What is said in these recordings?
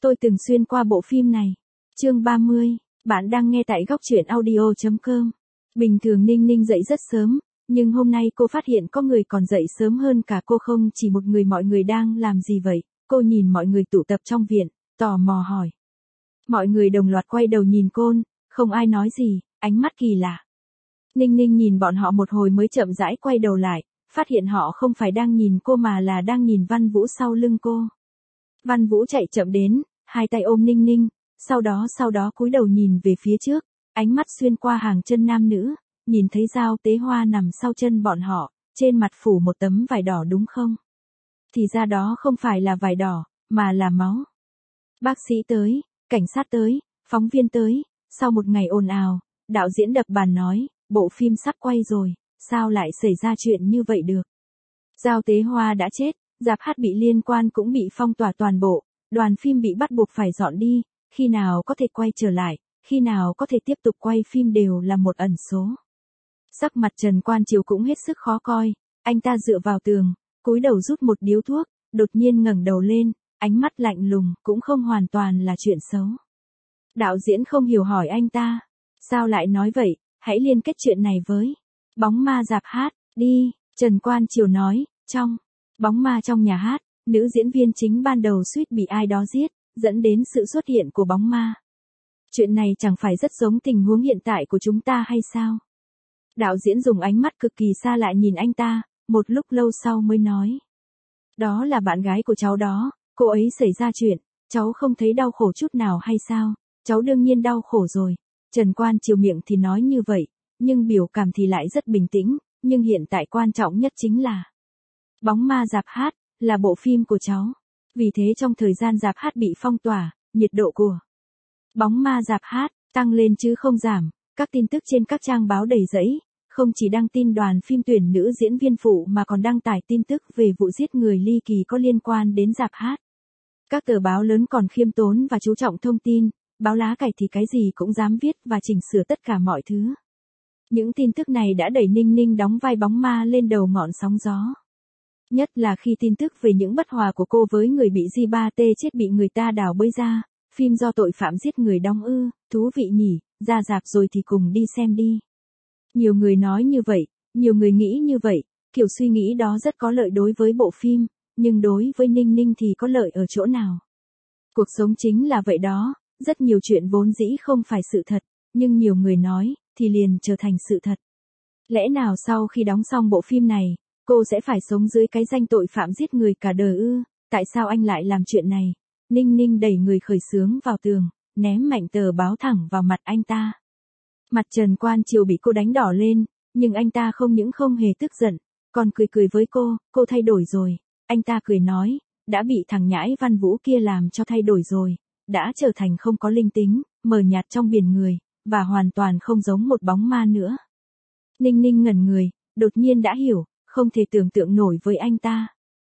tôi từng xuyên qua bộ phim này. Chương 30, bạn đang nghe tại góc truyện audio.com. Bình thường Ninh Ninh dậy rất sớm, nhưng hôm nay cô phát hiện có người còn dậy sớm hơn cả cô, không chỉ một người. Mọi người đang làm gì vậy? Cô nhìn mọi người tụ tập trong viện, tò mò hỏi. Mọi người đồng loạt quay đầu nhìn cô, không ai nói gì, ánh mắt kỳ lạ. Ninh Ninh nhìn bọn họ một hồi mới chậm rãi quay đầu lại, phát hiện họ không phải đang nhìn cô mà là đang nhìn Văn Vũ sau lưng cô. Văn Vũ chạy chậm đến, hai tay ôm Ninh Ninh, sau đó cúi đầu nhìn về phía trước, ánh mắt xuyên qua hàng chân nam nữ, nhìn thấy Giao Tế Hoa nằm sau chân bọn họ, trên mặt phủ một tấm vải đỏ đúng không? Thì ra đó không phải là vải đỏ, mà là máu. Bác sĩ tới, cảnh sát tới, phóng viên tới, sau một ngày ồn ào, đạo diễn đập bàn nói, bộ phim sắp quay rồi, sao lại xảy ra chuyện như vậy được? Giao Tế Hoa đã chết, rạp hát bị liên quan cũng bị phong tỏa toàn bộ, đoàn phim bị bắt buộc phải dọn đi, khi nào có thể quay trở lại, khi nào có thể tiếp tục quay phim đều là một ẩn số. Sắc mặt Trần Quan Triều cũng hết sức khó coi, anh ta dựa vào tường, cúi đầu rút một điếu thuốc, đột nhiên ngẩng đầu lên, ánh mắt lạnh lùng, cũng không hoàn toàn là chuyện xấu. Đạo diễn không hiểu hỏi anh ta, sao lại nói vậy, hãy liên kết chuyện này với bóng ma rạp hát, đi, Trần Quan Triều nói, trong bóng ma trong nhà hát, nữ diễn viên chính ban đầu suýt bị ai đó giết, dẫn đến sự xuất hiện của bóng ma. Chuyện này chẳng phải rất giống tình huống hiện tại của chúng ta hay sao? Đạo diễn dùng ánh mắt cực kỳ xa lạ nhìn anh ta, một lúc lâu sau mới nói. Đó là bạn gái của cháu đó, cô ấy xảy ra chuyện, cháu không thấy đau khổ chút nào hay sao? Cháu đương nhiên đau khổ rồi. Trần Quan Triều miệng thì nói như vậy, nhưng biểu cảm thì lại rất bình tĩnh, nhưng hiện tại quan trọng nhất chính là bóng ma rạp hát, là bộ phim của cháu. Vì thế trong thời gian rạp hát bị phong tỏa, nhiệt độ của bóng ma rạp hát tăng lên chứ không giảm, các tin tức trên các trang báo đầy rẫy, không chỉ đăng tin đoàn phim tuyển nữ diễn viên phụ mà còn đăng tải tin tức về vụ giết người ly kỳ có liên quan đến rạp hát. Các tờ báo lớn còn khiêm tốn và chú trọng thông tin, báo lá cải thì cái gì cũng dám viết và chỉnh sửa tất cả mọi thứ. Những tin tức này đã đẩy Ninh Ninh đóng vai bóng ma lên đầu ngọn sóng gió. Nhất là khi tin tức về những bất hòa của cô với người bị J3T chết bị người ta đào bới ra, phim do tội phạm giết người đóng thú vị nhỉ, ra rạp rồi thì cùng đi xem đi. Nhiều người nói như vậy, nhiều người nghĩ như vậy, kiểu suy nghĩ đó rất có lợi đối với bộ phim, nhưng đối với Ninh Ninh thì có lợi ở chỗ nào? Cuộc sống chính là vậy đó, rất nhiều chuyện vốn dĩ không phải sự thật, nhưng nhiều người nói, thì liền trở thành sự thật. Lẽ nào sau khi đóng xong bộ phim này, cô sẽ phải sống dưới cái danh tội phạm giết người cả đời ư? Tại sao anh lại làm chuyện này? Ninh Ninh đẩy người khởi xướng vào tường, ném mạnh tờ báo thẳng vào mặt anh ta. Mặt Trần Quan Triều bị cô đánh đỏ lên, nhưng anh ta không những không hề tức giận, còn cười với cô thay đổi rồi. Anh ta cười nói, đã bị thằng nhãi Văn Vũ kia làm cho thay đổi rồi, đã trở thành không có linh tính, mờ nhạt trong biển người, và hoàn toàn không giống một bóng ma nữa. Ninh Ninh ngẩn người, đột nhiên đã hiểu, không thể tưởng tượng nổi với anh ta.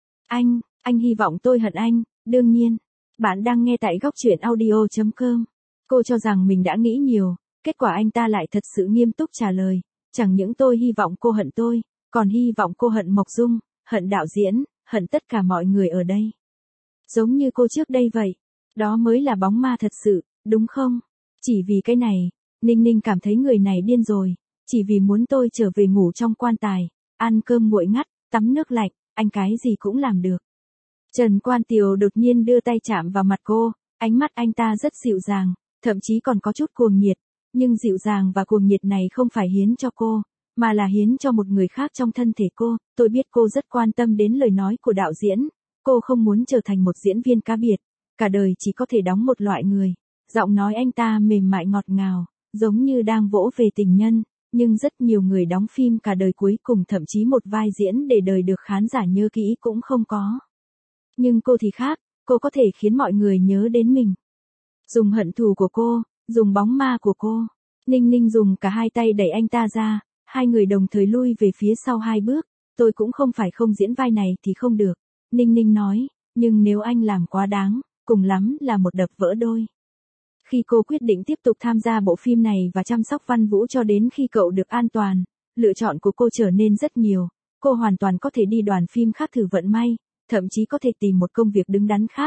Anh hy vọng tôi hận anh, đương nhiên. Bạn đang nghe tại góc truyện audio.com. Cô cho rằng mình đã nghĩ nhiều, kết quả anh ta lại thật sự nghiêm túc trả lời. Chẳng những tôi hy vọng cô hận tôi, còn hy vọng cô hận Mộc Dung, hận đạo diễn, hận tất cả mọi người ở đây. Giống như cô trước đây vậy. Đó mới là bóng ma thật sự, đúng không? Chỉ vì cái này, Ninh Ninh cảm thấy người này điên rồi. Chỉ vì muốn tôi trở về ngủ trong quan tài, ăn cơm nguội ngắt, tắm nước lạnh, anh cái gì cũng làm được. Trần Quan Triều đột nhiên đưa tay chạm vào mặt cô, ánh mắt anh ta rất dịu dàng, thậm chí còn có chút cuồng nhiệt, nhưng dịu dàng và cuồng nhiệt này không phải hiến cho cô, mà là hiến cho một người khác trong thân thể cô. Tôi biết cô rất quan tâm đến lời nói của đạo diễn, cô không muốn trở thành một diễn viên cá biệt, cả đời chỉ có thể đóng một loại người. Giọng nói anh ta mềm mại ngọt ngào, giống như đang vỗ về tình nhân, nhưng rất nhiều người đóng phim cả đời cuối cùng thậm chí một vai diễn để đời được khán giả nhớ kỹ cũng không có. Nhưng cô thì khác, cô có thể khiến mọi người nhớ đến mình. Dùng hận thù của cô, dùng bóng ma của cô. Ninh Ninh dùng cả hai tay đẩy anh ta ra, hai người đồng thời lui về phía sau hai bước. Tôi cũng không phải không diễn vai này thì không được. Ninh Ninh nói, nhưng nếu anh làm quá đáng, cùng lắm là một đập vỡ đôi. Khi cô quyết định tiếp tục tham gia bộ phim này và chăm sóc Văn Vũ cho đến khi cậu được an toàn, lựa chọn của cô trở nên rất nhiều. Cô hoàn toàn có thể đi đoàn phim khác thử vận may, thậm chí có thể tìm một công việc đứng đắn khác,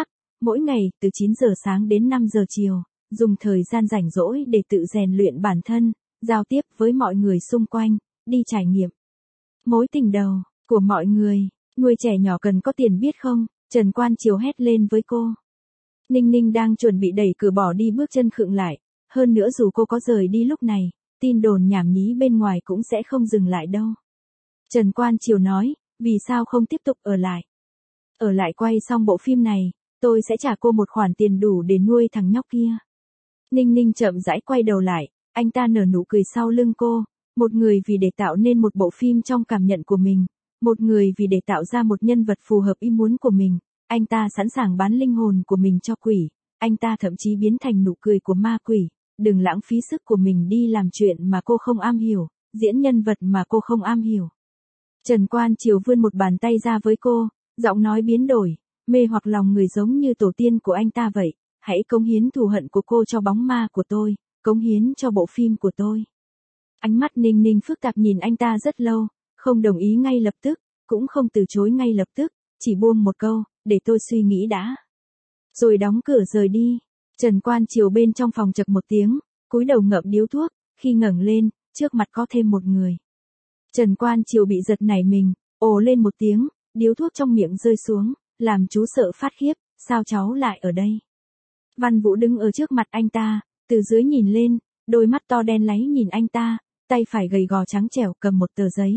Mỗi ngày, từ 9 giờ sáng đến 5 giờ chiều, dùng thời gian rảnh rỗi để tự rèn luyện bản thân, giao tiếp với mọi người xung quanh, đi trải nghiệm. Mối tình đầu của mọi người, nuôi trẻ nhỏ cần có tiền biết không? Trần Quan Triều hét lên với cô. Ninh Ninh đang chuẩn bị đẩy cửa bỏ đi, bước chân khựng lại. Hơn nữa dù cô có rời đi lúc này, tin đồn nhảm nhí bên ngoài cũng sẽ không dừng lại đâu. Trần Quan Triều nói, vì sao không tiếp tục ở lại? Ở lại quay xong bộ phim này, tôi sẽ trả cô một khoản tiền đủ để nuôi thằng nhóc kia. Ninh Ninh chậm rãi quay đầu lại, anh ta nở nụ cười sau lưng cô. Một người vì để tạo nên một bộ phim trong cảm nhận của mình, một người vì để tạo ra một nhân vật phù hợp ý muốn của mình, anh ta sẵn sàng bán linh hồn của mình cho quỷ, anh ta thậm chí biến thành nụ cười của ma quỷ. Đừng lãng phí sức của mình đi làm chuyện mà cô không am hiểu, diễn nhân vật mà cô không am hiểu. Trần Quan Triều vươn một bàn tay ra với cô, giọng nói biến đổi, mê hoặc lòng người giống như tổ tiên của anh ta vậy. Hãy cống hiến thù hận của cô cho bóng ma của tôi, cống hiến cho bộ phim của tôi. Ánh mắt Ninh Ninh phức tạp nhìn anh ta rất lâu, không đồng ý ngay lập tức, cũng không từ chối ngay lập tức, chỉ buông một câu, để tôi suy nghĩ đã. Rồi đóng cửa rời đi. Trần Quan Triều bên trong phòng chậc một tiếng, cúi đầu ngậm điếu thuốc, khi ngẩng lên, trước mặt có thêm một người. Trần Quan Triều bị giật nảy mình, ồ lên một tiếng, điếu thuốc trong miệng rơi xuống, làm chú sợ phát khiếp, sao cháu lại ở đây? Văn Vũ đứng ở trước mặt anh ta, từ dưới nhìn lên, đôi mắt to đen láy nhìn anh ta, tay phải gầy gò trắng trẻo cầm một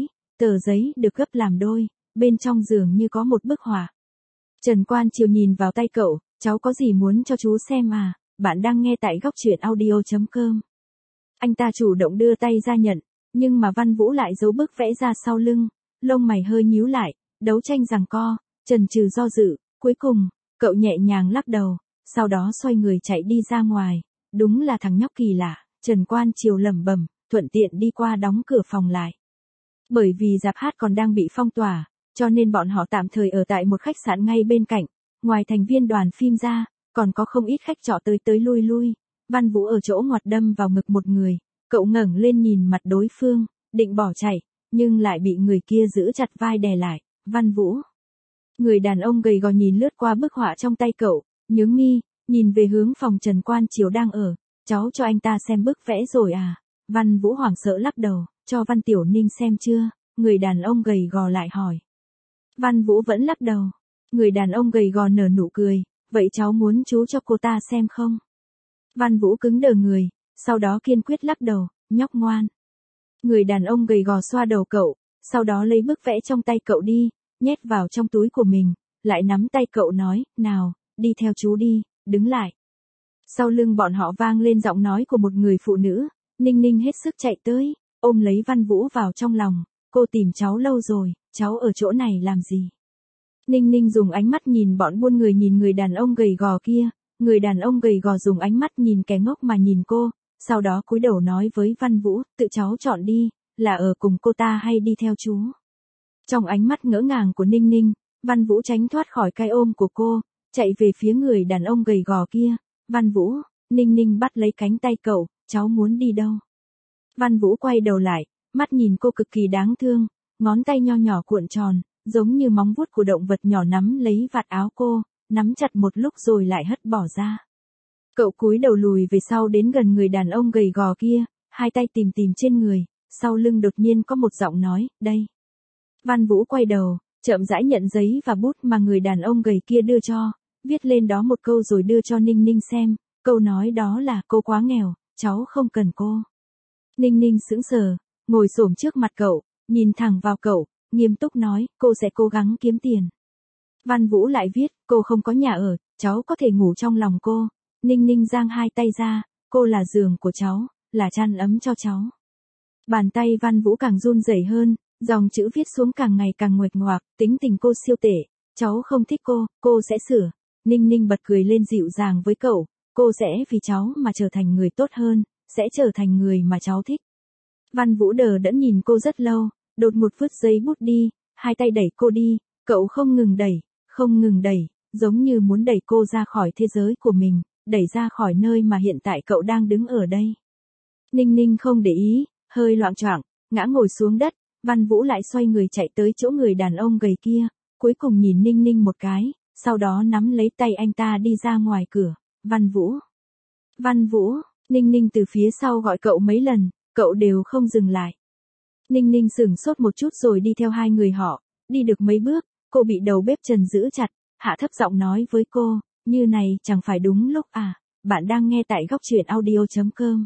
tờ giấy được gấp làm đôi, bên trong giường như có một bức họa. Trần Quan Triều nhìn vào tay cậu, cháu có gì muốn cho chú xem à, bạn đang nghe tại góc truyện audio.com. Anh ta chủ động đưa tay ra nhận, nhưng mà Văn Vũ lại giấu bức vẽ ra sau lưng, lông mày hơi nhíu lại, đấu tranh giằng co, chần chừ do dự, cuối cùng, cậu nhẹ nhàng lắc đầu, sau đó xoay người chạy đi ra ngoài, đúng là thằng nhóc kỳ lạ, Trần Quan Triều lẩm bẩm, thuận tiện đi qua đóng cửa phòng lại. Bởi vì rạp hát còn đang bị phong tỏa, cho nên bọn họ tạm thời ở tại một khách sạn ngay bên cạnh, ngoài thành viên đoàn phim ra, còn có không ít khách trọ tới lui lui. Văn Vũ ở chỗ ngoặt đâm vào ngực một người, cậu ngẩng lên nhìn mặt đối phương, định bỏ chạy, nhưng lại bị người kia giữ chặt vai đè lại. Văn Vũ. Người đàn ông gầy gò nhìn lướt qua bức họa trong tay cậu, nhướng mi, nhìn về hướng phòng Trần Quan Triều đang ở, cháu cho anh ta xem bức vẽ rồi à? Văn Vũ hoảng sợ lắc đầu, cho Văn Tiểu Ninh xem chưa? Người đàn ông gầy gò lại hỏi. Văn Vũ vẫn lắc đầu. Người đàn ông gầy gò nở nụ cười, vậy cháu muốn chú cho cô ta xem không? Văn Vũ cứng đờ người, sau đó kiên quyết lắc đầu, nhóc ngoan. Người đàn ông gầy gò xoa đầu cậu, sau đó lấy bức vẽ trong tay cậu đi, nhét vào trong túi của mình, lại nắm tay cậu nói, nào, đi theo chú đi, đứng lại. Sau lưng bọn họ vang lên giọng nói của một người phụ nữ, Ninh Ninh hết sức chạy tới, ôm lấy Văn Vũ vào trong lòng, cô tìm cháu lâu rồi, cháu ở chỗ này làm gì? Ninh Ninh dùng ánh mắt nhìn bọn buôn người nhìn người đàn ông gầy gò kia, người đàn ông gầy gò dùng ánh mắt nhìn kẻ ngốc mà nhìn cô, sau đó cúi đầu nói với Văn Vũ, tự cháu chọn đi, là ở cùng cô ta hay đi theo chú. Trong ánh mắt ngỡ ngàng của Ninh Ninh, Văn Vũ tránh thoát khỏi cái ôm của cô, chạy về phía người đàn ông gầy gò kia. Văn Vũ, Ninh Ninh bắt lấy cánh tay cậu, cháu muốn đi đâu? Văn Vũ quay đầu lại, mắt nhìn cô cực kỳ đáng thương, ngón tay nho nhỏ cuộn tròn, giống như móng vuốt của động vật nhỏ nắm lấy vạt áo cô, nắm chặt một lúc rồi lại hất bỏ ra. Cậu cúi đầu lùi về sau đến gần người đàn ông gầy gò kia, hai tay tìm trên người, sau lưng đột nhiên có một giọng nói, đây. Văn Vũ quay đầu, chậm rãi nhận giấy và bút mà người đàn ông gầy kia đưa cho, viết lên đó một câu rồi đưa cho Ninh Ninh xem, câu nói đó là cô quá nghèo, cháu không cần cô. Ninh Ninh sững sờ, ngồi xổm trước mặt cậu, nhìn thẳng vào cậu, nghiêm túc nói, cô sẽ cố gắng kiếm tiền. Văn Vũ lại viết, cô không có nhà ở, cháu có thể ngủ trong lòng cô. Ninh Ninh giang hai tay ra, cô là giường của cháu, là chăn ấm cho cháu. Bàn tay Văn Vũ càng run rẩy hơn, dòng chữ viết xuống càng ngày càng nguệch ngoạc, tính tình cô siêu tệ, cháu không thích cô sẽ sửa. Ninh Ninh bật cười lên dịu dàng với cậu, cô sẽ vì cháu mà trở thành người tốt hơn, sẽ trở thành người mà cháu thích. Văn Vũ đờ đẫn nhìn cô rất lâu, đột một vứt giấy bút đi, hai tay đẩy cô đi, cậu không ngừng đẩy, giống như muốn đẩy cô ra khỏi thế giới của mình, đẩy ra khỏi nơi mà hiện tại cậu đang đứng ở đây. Ninh Ninh không để ý, hơi loạng choạng, ngã ngồi xuống đất, Văn Vũ lại xoay người chạy tới chỗ người đàn ông gầy kia, cuối cùng nhìn Ninh Ninh một cái, sau đó nắm lấy tay anh ta đi ra ngoài cửa. Văn Vũ. Văn Vũ, Ninh Ninh từ phía sau gọi cậu mấy lần, cậu đều không dừng lại. Ninh Ninh sửng sốt một chút rồi đi theo hai người họ, đi được mấy bước, cô bị đầu bếp Trần giữ chặt, hạ thấp giọng nói với cô, như này chẳng phải đúng lúc à, bạn đang nghe tại góc truyện audio.com.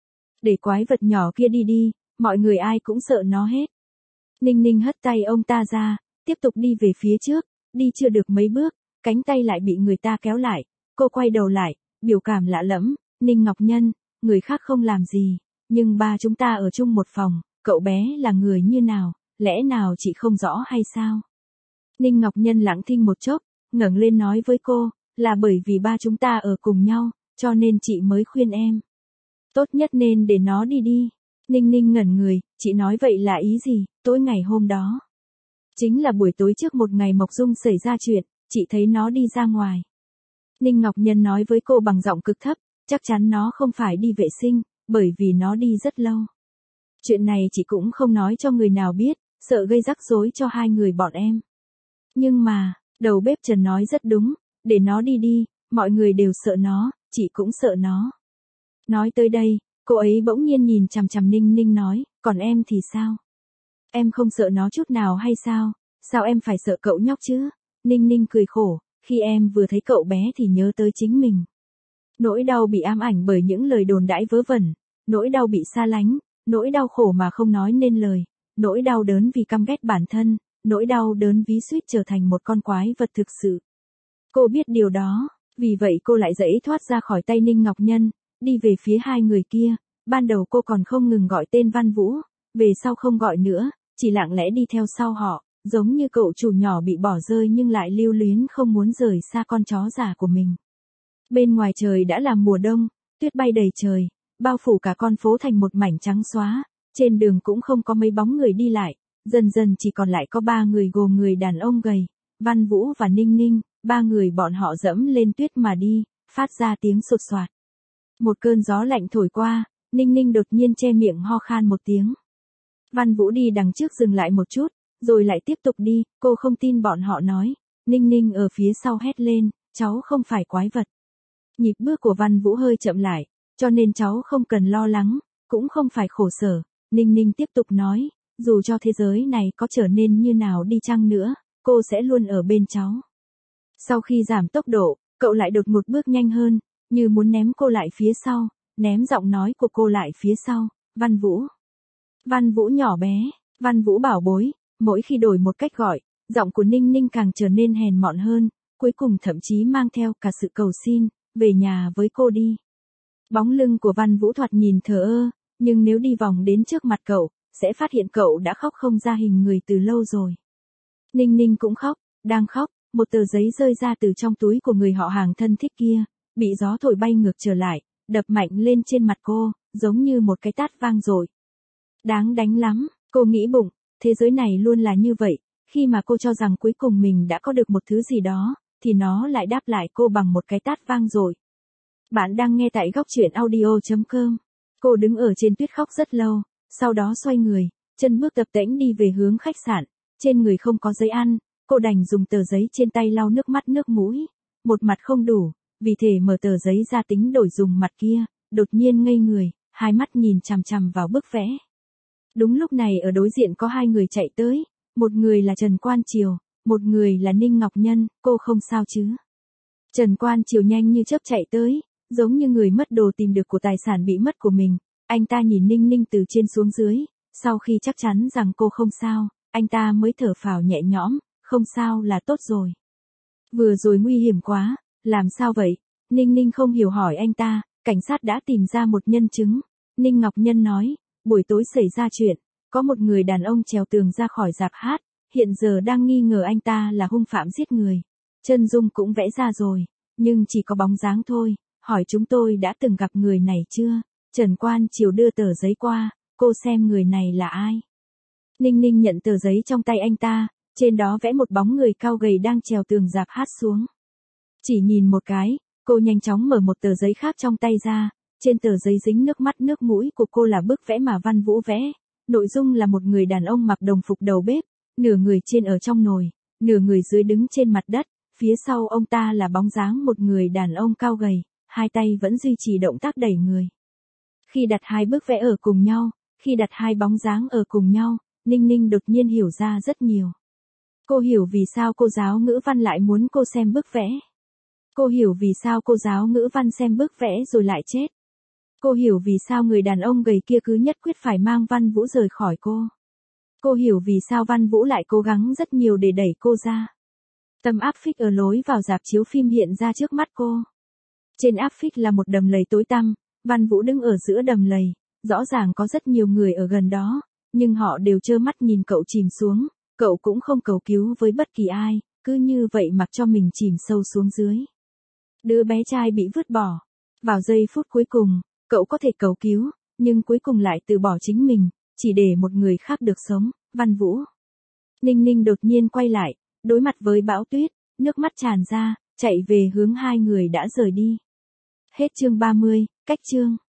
Để quái vật nhỏ kia đi đi, mọi người ai cũng sợ nó hết. Ninh Ninh hất tay ông ta ra, tiếp tục đi về phía trước, đi chưa được mấy bước, cánh tay lại bị người ta kéo lại, cô quay đầu lại, biểu cảm lạ lẫm, Ninh Ngọc Nhân, người khác không làm gì, nhưng ba chúng ta ở chung một phòng, cậu bé là người như nào, lẽ nào chị không rõ hay sao? Ninh Ngọc Nhân lặng thinh một chốc, ngẩng lên nói với cô, là bởi vì ba chúng ta ở cùng nhau, cho nên chị mới khuyên em. Tốt nhất nên để nó đi đi. Ninh Ninh ngẩn người, chị nói vậy là ý gì? Tối ngày hôm đó. Chính là buổi tối trước một ngày Mộc Dung xảy ra chuyện, chị thấy nó đi ra ngoài. Ninh Ngọc Nhân nói với cô bằng giọng cực thấp, chắc chắn nó không phải đi vệ sinh, bởi vì nó đi rất lâu. Chuyện này chị cũng không nói cho người nào biết, sợ gây rắc rối cho hai người bọn em. Nhưng mà, đầu bếp Trần nói rất đúng, để nó đi đi, mọi người đều sợ nó, chị cũng sợ nó. Nói tới đây, cô ấy bỗng nhiên nhìn chằm chằm Ninh Ninh nói, còn em thì sao? Em không sợ nó chút nào hay sao? Sao em phải sợ cậu nhóc chứ? Ninh Ninh cười khổ, khi em vừa thấy cậu bé thì nhớ tới chính mình. Nỗi đau bị ám ảnh bởi những lời đồn đãi vớ vẩn, nỗi đau bị xa lánh, nỗi đau khổ mà không nói nên lời, nỗi đau đớn vì căm ghét bản thân, nỗi đau đớn ví suýt trở thành một con quái vật thực sự. Cô biết điều đó, vì vậy cô lại dãy thoát ra khỏi tay Ninh Ngọc Nhân, đi về phía hai người kia. Ban đầu cô còn không ngừng gọi tên Văn Vũ, về sau không gọi nữa, chỉ lặng lẽ đi theo sau họ, giống như cậu chủ nhỏ bị bỏ rơi nhưng lại lưu luyến không muốn rời xa con chó già của mình. Bên ngoài trời đã là mùa đông, tuyết bay đầy trời, bao phủ cả con phố thành một mảnh trắng xóa, trên đường cũng không có mấy bóng người đi lại, dần dần chỉ còn lại có ba người gồm người đàn ông gầy, Văn Vũ và Ninh Ninh, ba người bọn họ dẫm lên tuyết mà đi, phát ra tiếng sột soạt. Một cơn gió lạnh thổi qua, Ninh Ninh đột nhiên che miệng ho khan một tiếng. Văn Vũ đi đằng trước dừng lại một chút, rồi lại tiếp tục đi, cô không tin bọn họ nói. Ninh Ninh ở phía sau hét lên, cháu không phải quái vật. Nhịp bước của Văn Vũ hơi chậm lại, cho nên cháu không cần lo lắng, cũng không phải khổ sở. Ninh Ninh tiếp tục nói, dù cho thế giới này có trở nên như nào đi chăng nữa, cô sẽ luôn ở bên cháu. Sau khi giảm tốc độ, cậu lại đột một bước nhanh hơn, như muốn ném cô lại phía sau, ném giọng nói của cô lại phía sau, Văn Vũ. Văn Vũ nhỏ bé, Văn Vũ bảo bối, mỗi khi đổi một cách gọi, giọng của Ninh Ninh càng trở nên hèn mọn hơn, cuối cùng thậm chí mang theo cả sự cầu xin, về nhà với cô đi. Bóng lưng của Văn Vũ thoạt nhìn thờ ơ, nhưng nếu đi vòng đến trước mặt cậu, sẽ phát hiện cậu đã khóc không ra hình người từ lâu rồi. Ninh Ninh cũng khóc, đang khóc, một tờ giấy rơi ra từ trong túi của người họ hàng thân thích kia, bị gió thổi bay ngược trở lại, đập mạnh lên trên mặt cô, giống như một cái tát vang dội. Đáng đánh lắm, cô nghĩ bụng, thế giới này luôn là như vậy, khi mà cô cho rằng cuối cùng mình đã có được một thứ gì đó, thì nó lại đáp lại cô bằng một cái tát vang dội. Bạn đang nghe tại góc truyện audio.com. Cô đứng ở trên tuyết khóc rất lâu, sau đó xoay người, chân bước tập tễnh đi về hướng khách sạn, trên người không có giấy ăn, cô đành dùng tờ giấy trên tay lau nước mắt nước mũi, một mặt không đủ, vì thể mở tờ giấy ra tính đổi dùng mặt kia, đột nhiên ngây người, hai mắt nhìn chằm chằm vào bức vẽ. Đúng lúc này ở đối diện có hai người chạy tới, một người là Trần Quan Triều, một người là Ninh Ngọc Nhân, cô không sao chứ? Trần Quan Triều nhanh như chớp chạy tới, giống như người mất đồ tìm được của tài sản bị mất của mình, anh ta nhìn Ninh Ninh từ trên xuống dưới, sau khi chắc chắn rằng cô không sao, anh ta mới thở phào nhẹ nhõm, không sao là tốt rồi. Vừa rồi nguy hiểm quá, làm sao vậy? Ninh Ninh không hiểu hỏi anh ta, cảnh sát đã tìm ra một nhân chứng. Ninh Ngọc Nhân nói, buổi tối xảy ra chuyện, có một người đàn ông trèo tường ra khỏi rạp hát, hiện giờ đang nghi ngờ anh ta là hung phạm giết người. Chân dung cũng vẽ ra rồi, nhưng chỉ có bóng dáng thôi, hỏi chúng tôi đã từng gặp người này chưa? Trần Quan Triều đưa tờ giấy qua, cô xem người này là ai? Ninh Ninh nhận tờ giấy trong tay anh ta, trên đó vẽ một bóng người cao gầy đang trèo tường rạp hát xuống. Chỉ nhìn một cái, cô nhanh chóng mở một tờ giấy khác trong tay ra, trên tờ giấy dính nước mắt nước mũi của cô là bức vẽ mà Văn Vũ vẽ, nội dung là một người đàn ông mặc đồng phục đầu bếp, nửa người trên ở trong nồi, nửa người dưới đứng trên mặt đất, phía sau ông ta là bóng dáng một người đàn ông cao gầy, hai tay vẫn duy trì động tác đẩy người. Khi đặt hai bức vẽ ở cùng nhau, khi đặt hai bóng dáng ở cùng nhau, Ninh Ninh đột nhiên hiểu ra rất nhiều. Cô hiểu vì sao cô giáo ngữ văn lại muốn cô xem bức vẽ. Cô hiểu vì sao cô giáo ngữ văn xem bức vẽ rồi lại chết. Cô hiểu vì sao người đàn ông gầy kia cứ nhất quyết phải mang Văn Vũ rời khỏi cô. Cô hiểu vì sao Văn Vũ lại cố gắng rất nhiều để đẩy cô ra. Tấm áp phích ở lối vào rạp chiếu phim hiện ra trước mắt cô. Trên áp phích là một đầm lầy tối tăm, Văn Vũ đứng ở giữa đầm lầy, rõ ràng có rất nhiều người ở gần đó, nhưng họ đều trơ mắt nhìn cậu chìm xuống, cậu cũng không cầu cứu với bất kỳ ai, cứ như vậy mặc cho mình chìm sâu xuống dưới. Đứa bé trai bị vứt bỏ. Vào giây phút cuối cùng, cậu có thể cầu cứu, nhưng cuối cùng lại từ bỏ chính mình, chỉ để một người khác được sống, Văn Vũ. Ninh Ninh đột nhiên quay lại, đối mặt với bão tuyết, nước mắt tràn ra, chạy về hướng hai người đã rời đi. Hết chương 30, cách chương.